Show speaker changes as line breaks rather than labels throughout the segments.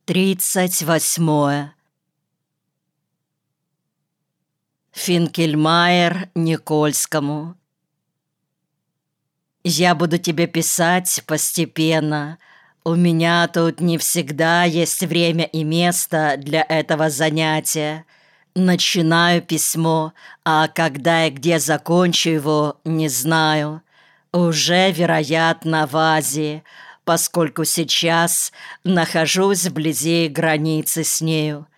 38. Финкельмайер Никольскому. Я буду тебе писать постепенно. У меня тут не всегда есть время и место для этого занятия. Начинаю письмо, а когда и где закончу его, не знаю. Уже, вероятно, в Азии, поскольку сейчас нахожусь вблизи границы с нею.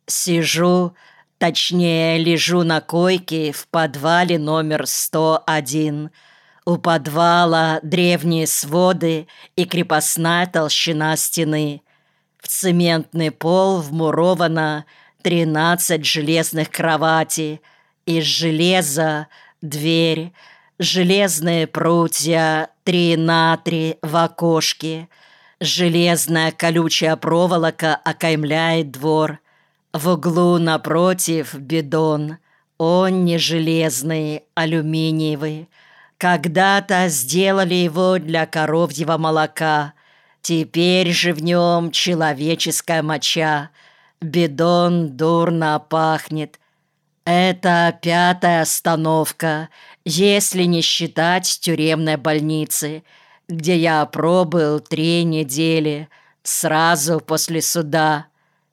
Сижу, точнее, лежу на койке в подвале номер 101. У подвала древние своды и крепостная толщина стены. В цементный пол вмуровано 13 железных кроватей. Из железа дверь, железные прутья 3 на 3 в окошке. Железная колючая проволока окаймляет двор. В углу напротив бидон. Он не железный, алюминиевый. Когда-то сделали его для коровьего молока. Теперь же в нем человеческая моча. Бидон дурно пахнет. Это 5-я остановка, если не считать тюремной больницы, где я пробыл 3 недели, сразу после суда.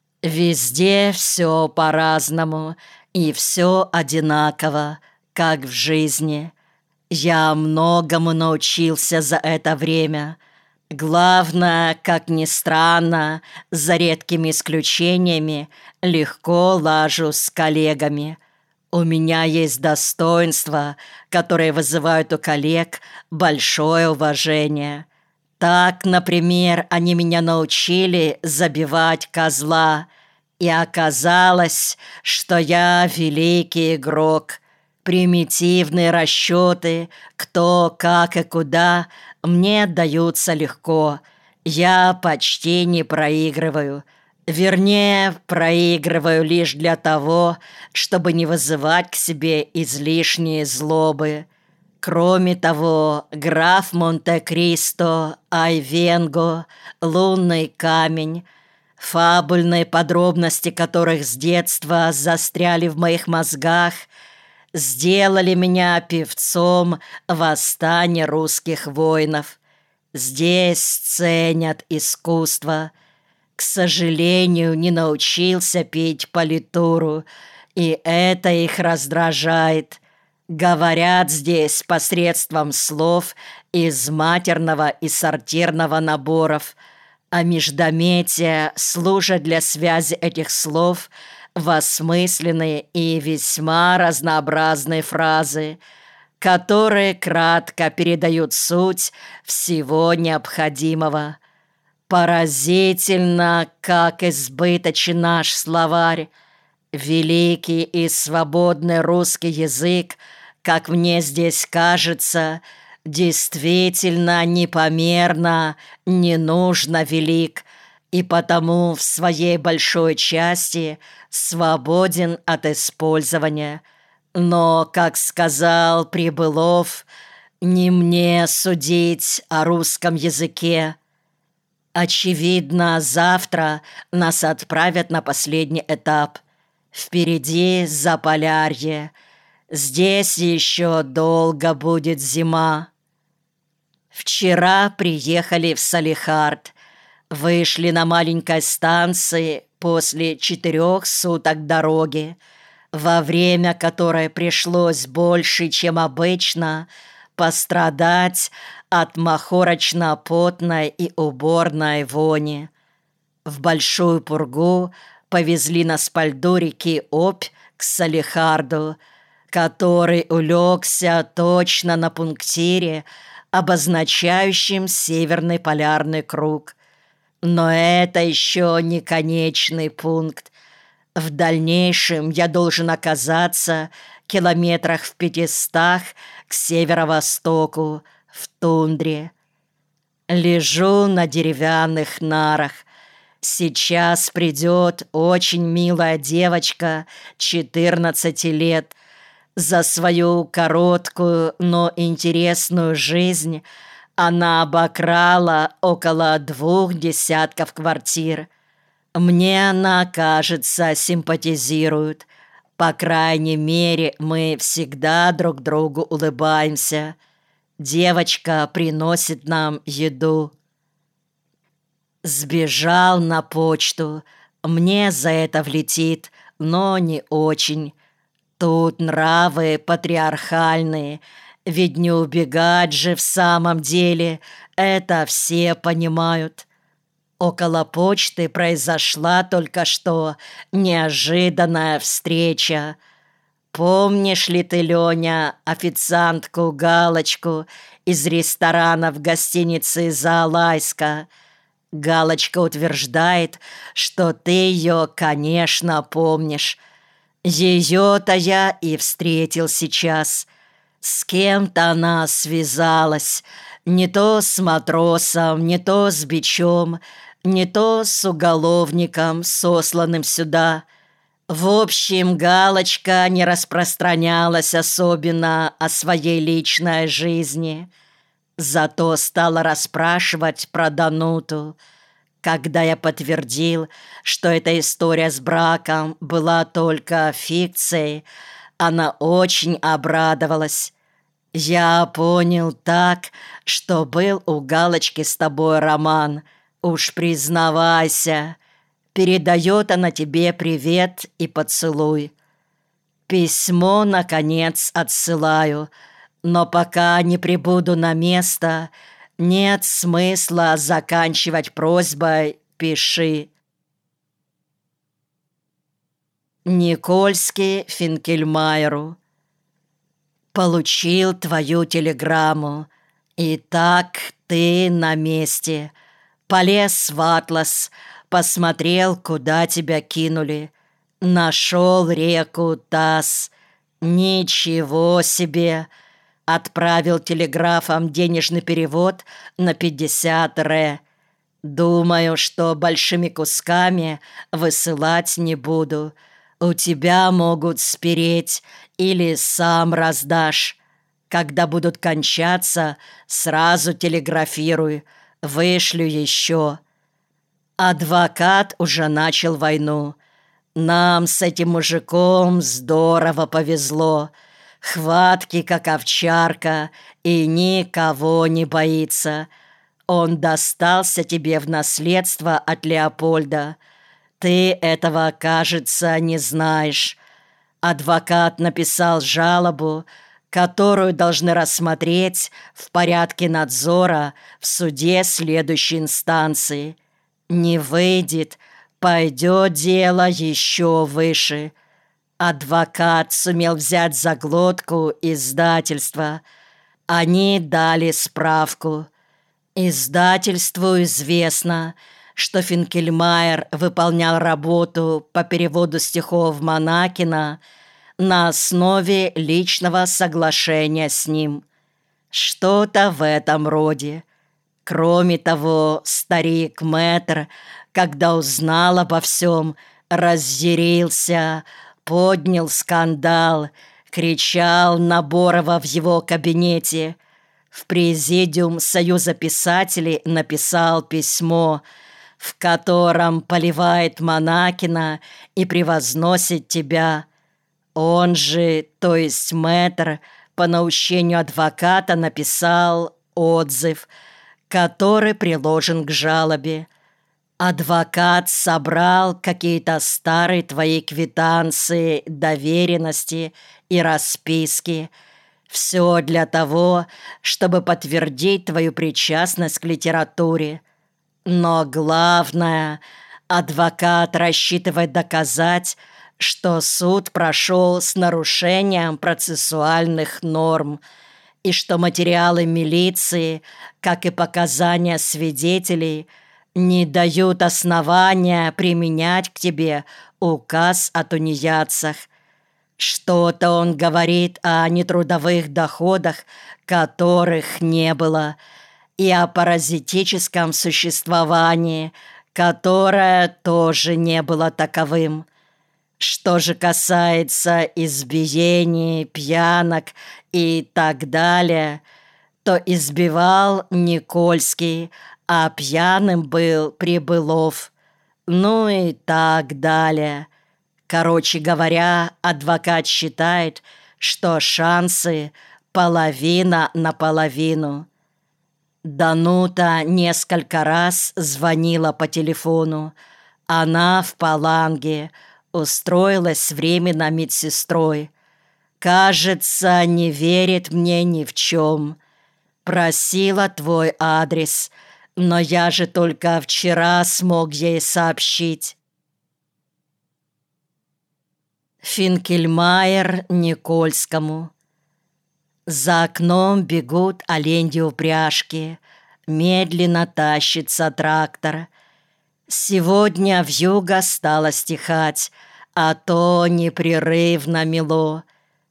Везде все по-разному и все одинаково, как в жизни. Я многому научился за это время. Главное, как ни странно, за редкими исключениями, легко лажу с коллегами. У меня есть достоинства, которые вызывают у коллег большое уважение. Так, например, они меня научили забивать козла, и оказалось, что я великий игрок. Примитивные расчеты, кто, как и куда, мне даются легко. Я почти не проигрываю. Вернее, проигрываю лишь для того, чтобы не вызывать к себе излишние злобы. Кроме того, граф Монте-Кристо, Айвенго, лунный камень, фабульные подробности которых с детства застряли в моих мозгах, сделали меня певцом восстания русских воинов. Здесь ценят искусство. К сожалению, не научился петь политуру, и это их раздражает. Говорят здесь посредством слов из матерного и сортирного наборов, а междометия служат для связи этих слов в осмысленные и весьма разнообразные фразы, которые кратко передают суть всего необходимого. Поразительно, как избыточен наш словарь. Великий и свободный русский язык, как мне здесь кажется, действительно непомерно, ненужно велик, и потому в своей большой части свободен от использования. Но, как сказал Прибылов, не мне судить о русском языке. Очевидно, завтра нас отправят на последний этап. Впереди Заполярье. Здесь еще долго будет зима. Вчера приехали в Салехард. Вышли на маленькой станции после 4 суток дороги, во время которой пришлось больше, чем обычно, пострадать от махорочно-потной и уборной вони. В Большую Пургу повезли нас по льду реки Обь к Салехарду, который улегся точно на пунктире, обозначающем северный полярный круг. Но это еще не конечный пункт. В дальнейшем я должен оказаться километрах в 500 к северо-востоку, в тундре. Лежу на деревянных нарах. Сейчас придет очень милая девочка 14 лет. За свою короткую, но интересную жизнь она обокрала около 2 десятков квартир. Мне она, кажется, симпатизирует. По крайней мере, мы всегда друг другу улыбаемся. Девочка приносит нам еду. Сбежал на почту. Мне за это влетит, но не очень. Тут нравы патриархальные, ведь не убегать же в самом деле, это все понимают. Около почты произошла только что неожиданная встреча. Помнишь ли ты, Леня, официантку Галочку из ресторана в гостинице «Заалайска»? Галочка утверждает, что ты ее, конечно, помнишь. Ее-то я и встретил сейчас. С кем-то она связалась, не то с матросом, не то с бичом, не то с уголовником, сосланным сюда. В общем, Галочка не распространялась особенно о своей личной жизни, зато стала расспрашивать про Дануту. Когда я подтвердил, что эта история с браком была только фикцией, она очень обрадовалась. Я понял так, что был у Галочки с тобой роман. Уж признавайся. Передает она тебе привет и поцелуй. Письмо, наконец, отсылаю, но пока не прибуду на место, нет смысла заканчивать просьбой «пиши». Никольский Финкельмайеру. Получил твою телеграмму. Итак, ты на месте. Полез в атлас, посмотрел, куда тебя кинули. Нашел реку Тас. Ничего себе! Отправил телеграфом денежный перевод на 50 ре. Думаю, что большими кусками высылать не буду. У тебя могут спереть или сам раздашь. Когда будут кончаться, сразу телеграфируй. Вышлю еще. Адвокат уже начал войну. Нам с этим мужиком здорово повезло. Хваткий, как овчарка, и никого не боится. Он достался тебе в наследство от Леопольда. Ты этого, кажется, не знаешь. Адвокат написал жалобу, которую должны рассмотреть в порядке надзора в суде следующей инстанции. Не выйдет, пойдет дело еще выше. Адвокат сумел взять за глотку издательства. Они дали справку. Издательству известно, что Финкельмайер выполнял работу по переводу стихов Монакина на основе личного соглашения с ним. Что-то в этом роде. Кроме того, старик-мэтр, когда узнал обо всем, разъярился, поднял скандал, кричал на Борова в его кабинете. В президиум Союза писателей написал письмо, в котором поливает Монакина и превозносит тебя. Он же, то есть мэтр, по наущению адвоката написал отзыв, который приложен к жалобе. Адвокат собрал какие-то старые твои квитанции, доверенности и расписки. Все для того, чтобы подтвердить твою причастность к литературе. Но главное, адвокат рассчитывает доказать, что суд прошел с нарушением процессуальных норм и что материалы милиции, как и показания свидетелей, не дают основания применять к тебе указ о тунеядцах. Что-то он говорит о нетрудовых доходах, которых не было, и о паразитическом существовании, которое тоже не было таковым. Что же касается избиений, пьянок и так далее, то избивал Никольский, а пьяным был Прибылов. ну и так далее. Короче говоря, адвокат считает, что шансы половина на половину. Данута несколько раз звонила по телефону. Она в Паланге устроилась временно медсестрой. Кажется, не верит мне ни в чем. Просила твой адрес, но я же только вчера смог ей сообщить. Финкельмайер Никольскому. За окном бегут оленьи упряжки, медленно тащится трактор. Сегодня вьюга стала стихать, а то непрерывно мело.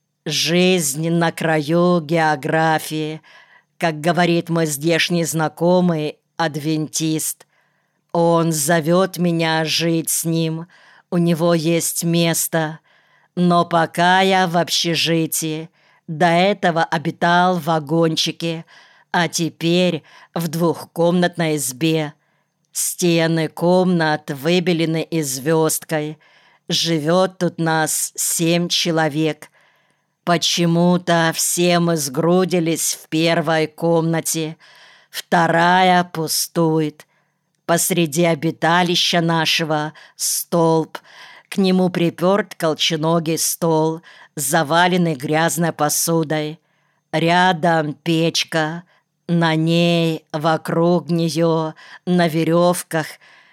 Жизнь на краю географии, как говорит мой здешний знакомый, адвентист. Он зовет меня жить с ним, у него есть место. Но пока я в общежитии, до этого обитал в вагончике, а теперь в двухкомнатной избе. Стены комнат выбелены и звездкой. Живет тут нас 7 человек. Почему-то все мы сгрудились в первой комнате, вторая пустует. Посреди обиталища нашего столб, к нему приперт колченогий стол, заваленный грязной посудой. Рядом печка, на ней, вокруг нее, на веревках,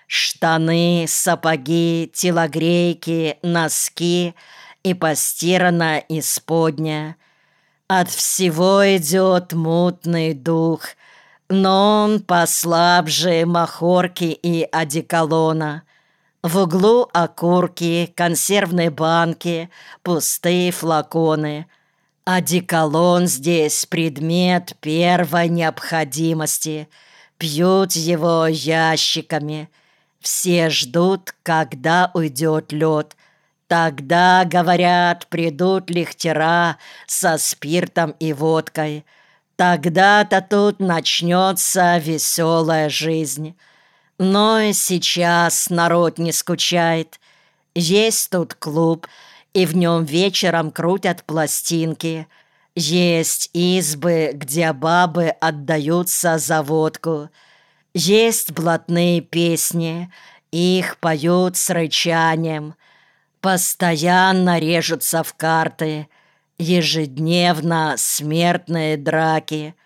штаны, сапоги, телогрейки, носки и постиранное исподнее. От всего идет мутный дух, но он послабже махорки и одеколона. В углу окурки, консервные банки, пустые флаконы. Одеколон здесь предмет первой необходимости. Пьют его ящиками. Все ждут, когда уйдет лед. Тогда, говорят, придут лихтера со спиртом и водкой. Тогда-то тут начнется веселая жизнь. Но и сейчас народ не скучает. Есть тут клуб, и в нем вечером крутят пластинки. Есть избы, где бабы отдаются за водку. Есть блатные песни, их поют с рычанием. Постоянно режутся в карты, ежедневно смертные драки.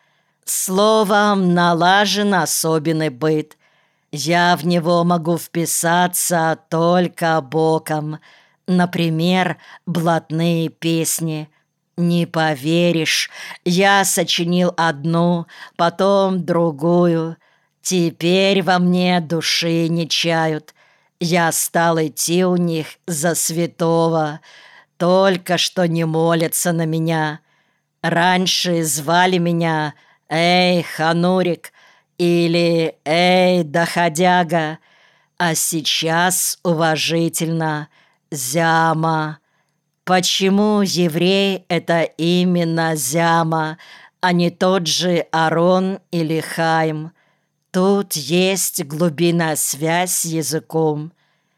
Словом, налажен особенный быт. Я в него могу вписаться только боком. Например, блатные песни. Не поверишь, я сочинил одну, потом другую. Теперь во мне души не чают. Я стал идти у них за святого, только что не молятся на меня. Раньше звали меня «Эй, Ханурик» или «Эй, доходяга», а сейчас уважительно «Зяма». Почему еврей — это именно Зяма, а не тот же Арон или Хайм? Тут есть глубинная связь с языком.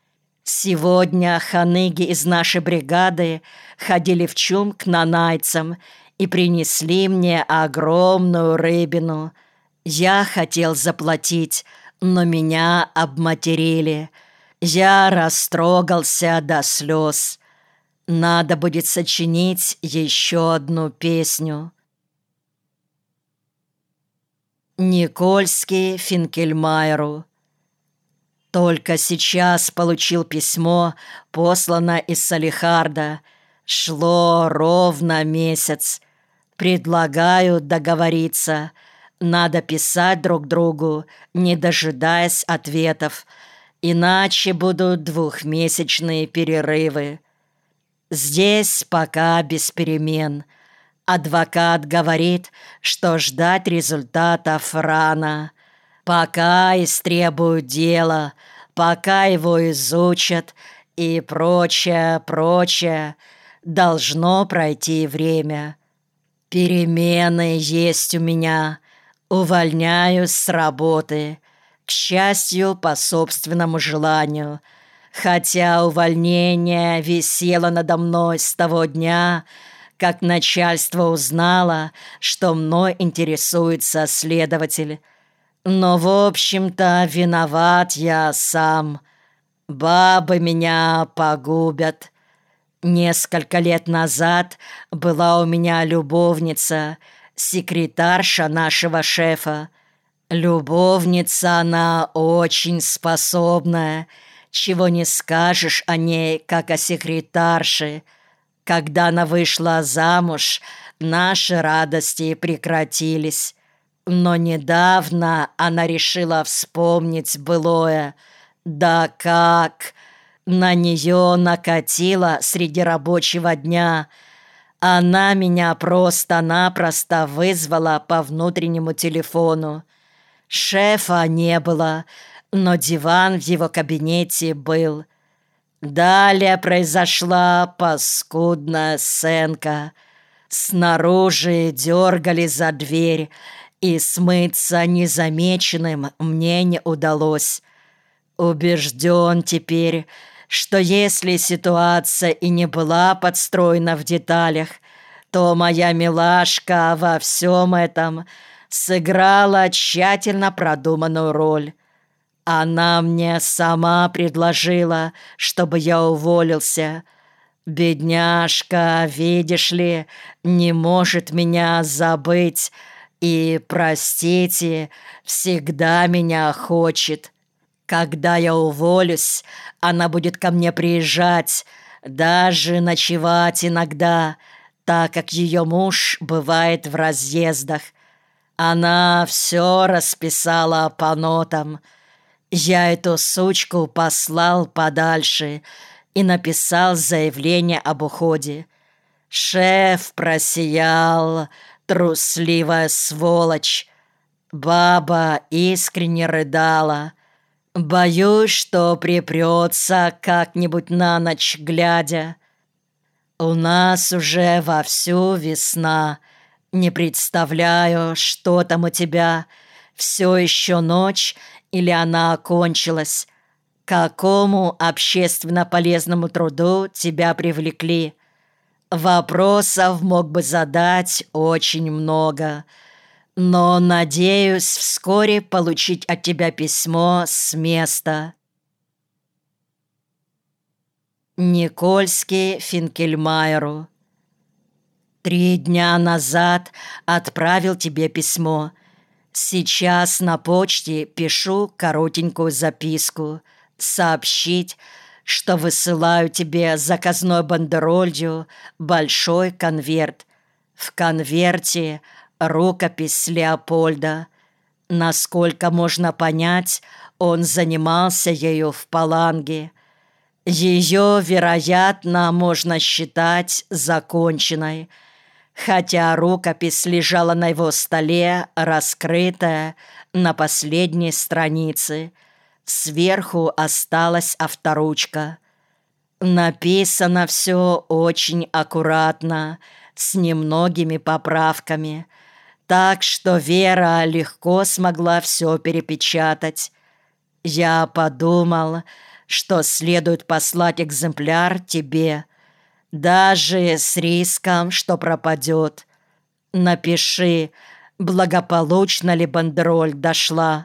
Сегодня ханыги из нашей бригады ходили в чум к нанайцам и принесли мне огромную рыбину. Я хотел заплатить, но меня обматерили. Я растрогался до слез. Надо будет сочинить еще одну песню. Никольский Финкельмайеру. Только сейчас получил письмо, посланное из Салихарда. Шло ровно месяц. Предлагаю договориться. Надо писать друг другу, не дожидаясь ответов. Иначе будут двухмесячные перерывы. Здесь пока без перемен. Адвокат говорит, что ждать результатов рано. Пока истребуют дело, пока его изучат и прочее, прочее, должно пройти время. Перемены есть у меня. Увольняюсь с работы. К счастью, по собственному желанию, хотя увольнение висело надо мной с того дня, как начальство узнало, что мной интересуется следователь. Но, в общем-то, виноват я сам. Бабы меня погубят. Несколько лет назад была у меня любовница, секретарша нашего шефа. Любовница она очень способная, чего не скажешь о ней, как о секретарше. Когда она вышла замуж, наши радости прекратились. Но недавно она решила вспомнить былое. Да как! На нее накатило среди рабочего дня. Она меня просто-напросто вызвала по внутреннему телефону. Шефа не было, но диван в его кабинете был. Далее произошла паскудная сценка. Снаружи дергали за дверь, и смыться незамеченным мне не удалось. Убежден теперь, что если ситуация и не была подстроена в деталях, то моя милашка во всем этом сыграла тщательно продуманную роль. Она мне сама предложила, чтобы я уволился. Бедняжка, видишь ли, не может меня забыть и, простите, всегда меня хочет. Когда я уволюсь, она будет ко мне приезжать, даже ночевать иногда, так как ее муж бывает в разъездах. Она все расписала по нотам. Я эту сучку послал подальше и написал заявление об уходе. Шеф просиял, трусливая сволочь. Баба искренне рыдала. Боюсь, что припрется как-нибудь на ночь глядя. У нас уже вовсю весна. Не представляю, что там у тебя. Все еще ночь или она окончилась? К какому общественно полезному труду тебя привлекли? Вопросов мог бы задать очень много, но надеюсь вскоре получить от тебя письмо с места. Никольский Финкельмайеру. 3 дня назад отправил тебе письмо. Сейчас на почте пишу коротенькую записку. Сообщить, что высылаю тебе заказной бандеролью большой конверт. В конверте рукопись Леопольда. Насколько можно понять, он занимался ею в Паланге. Ее, вероятно, можно считать законченной, хотя рукопись лежала на его столе, раскрытая на последней странице. Сверху осталась авторучка. Написано все очень аккуратно, с немногими поправками, так что Вера легко смогла все перепечатать. Я подумал, что следует послать экземпляр тебе, даже с риском, что пропадет. Напиши, благополучно ли бандероль дошла.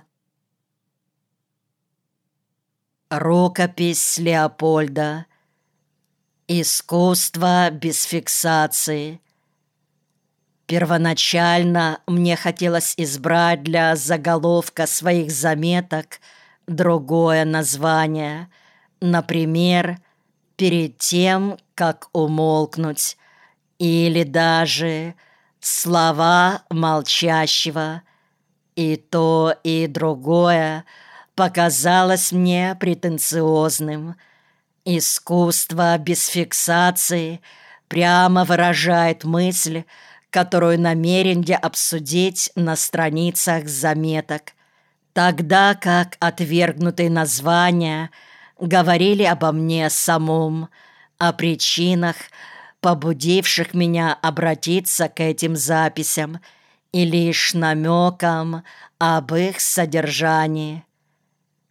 Рукопись Леопольда. Искусство без фиксации. Первоначально мне хотелось избрать для заголовка своих заметок другое название. Например, «Перед тем, как умолкнуть», или даже «Слова молчащего». И то, и другое показалось мне претенциозным. Искусство без фиксации прямо выражает мысль, которую намерен я обсудить на страницах заметок, тогда как отвергнутые названия говорили обо мне самом, о причинах, побудивших меня обратиться к этим записям, и лишь намекам об их содержании.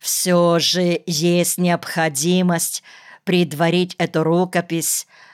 Все же есть необходимость предварить эту рукопись